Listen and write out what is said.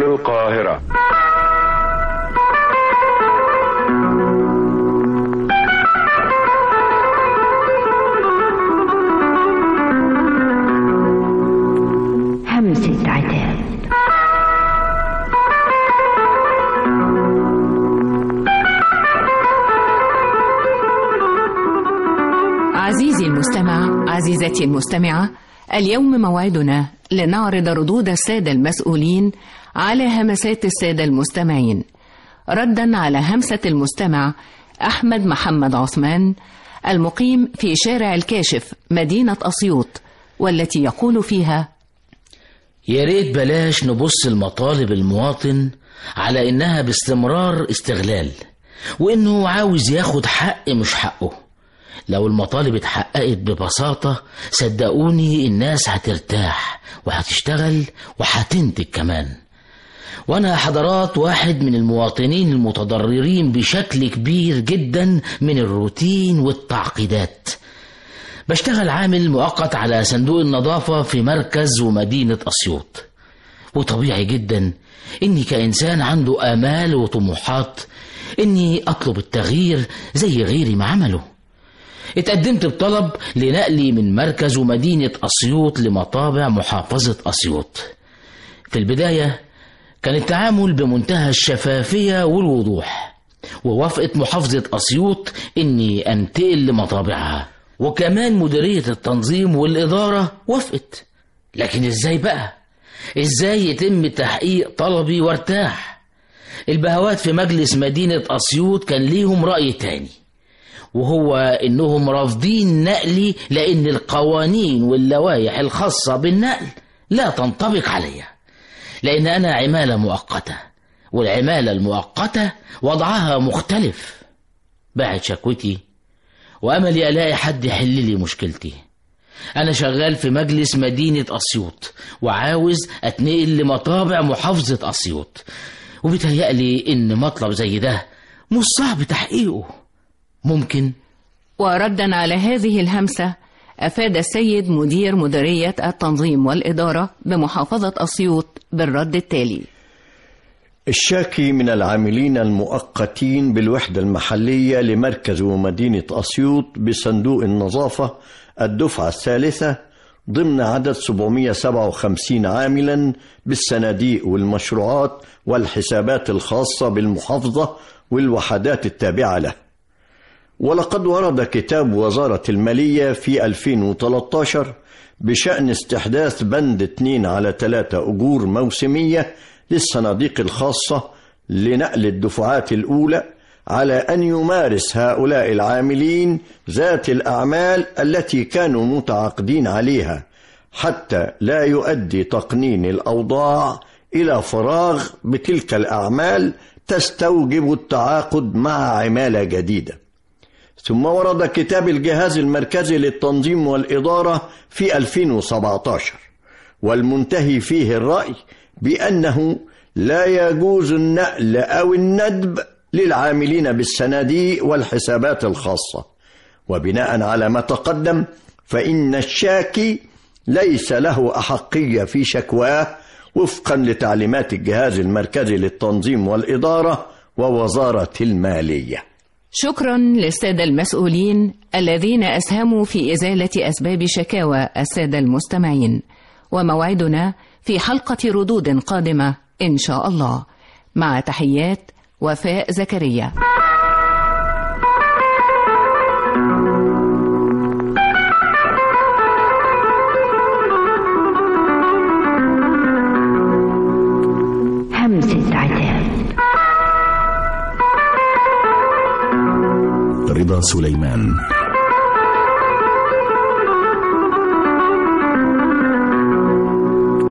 القاهرة. همسة عتاب. عزيزي المستمع، عزيزتي المستمعة، اليوم موعدنا لنعرض ردود السادة المسؤولين على همسات السادة المستمعين، ردا على همسة المستمع أحمد محمد عثمان المقيم في شارع الكاشف مدينة أسيوط، والتي يقول فيها: يا ريت بلاش نبص لمطالب المواطن على إنها باستمرار استغلال، وإنه عاوز ياخد حق مش حقه. لو المطالب اتحققت ببساطة صدقوني الناس هترتاح وهتشتغل وهتنتج كمان. وانا حضرات واحد من المواطنين المتضررين بشكل كبير جدا من الروتين والتعقيدات. بشتغل عامل مؤقت على صندوق النظافة في مركز ومدينة أسيوط، وطبيعي جدا اني كإنسان عنده آمال وطموحات اني اطلب التغيير زي غيري ما عمله. اتقدمت بطلب لنقلي من مركز ومدينة أسيوط لمطابع محافظة أسيوط. في البداية كان التعامل بمنتهى الشفافية والوضوح، ووافقت محافظة أسيوط إني أنتقل لمطابعها، وكمان مديرية التنظيم والإدارة وافقت. لكن إزاي بقى؟ إزاي يتم تحقيق طلبي وارتاح؟ البهوات في مجلس مدينة أسيوط كان ليهم رأي تاني، وهو إنهم رافضين نقلي لأن القوانين واللوائح الخاصة بالنقل لا تنطبق عليا، لأن أنا عمالة مؤقتة، والعمالة المؤقتة وضعها مختلف. بعد شكوتي وأملي ألاقي حد يحل لي مشكلتي. أنا شغال في مجلس مدينة أسيوط وعاوز أتنقل لمطابع محافظة أسيوط، وبيتهيألي إن مطلب زي ده مش صعب تحقيقه. ممكن. وردا على هذه الهمسة أفاد السيد مدير مديرية التنظيم والإدارة بمحافظة أسيوط بالرد التالي: الشاكي من العاملين المؤقتين بالوحدة المحلية لمركز ومدينة أسيوط بصندوق النظافة الدفعة الثالثة ضمن عدد 757 عاملا بالصناديق والمشروعات والحسابات الخاصة بالمحافظة والوحدات التابعة له. ولقد ورد كتاب وزارة المالية في 2013 بشأن استحداث بند 2/3 أجور موسمية للصناديق الخاصة لنقل الدفعات الأولى، على أن يمارس هؤلاء العاملين ذات الأعمال التي كانوا متعاقدين عليها، حتى لا يؤدي تقنين الأوضاع إلى فراغ بتلك الأعمال تستوجب التعاقد مع عمالة جديدة. ثم ورد كتاب الجهاز المركزي للتنظيم والإدارة في 2017، والمنتهي فيه الرأي بأنه لا يجوز النقل أو الندب للعاملين بالصناديق والحسابات الخاصة. وبناء على ما تقدم فإن الشاكي ليس له أحقية في شكواه وفقا لتعليمات الجهاز المركزي للتنظيم والإدارة ووزارة المالية. شكرا للسادة المسؤولين الذين أسهموا في إزالة أسباب شكاوى السادة المستمعين، وموعدنا في حلقة ردود قادمة إن شاء الله. مع تحيات وفاء زكريا. همسة عتاب. رضا سليمان.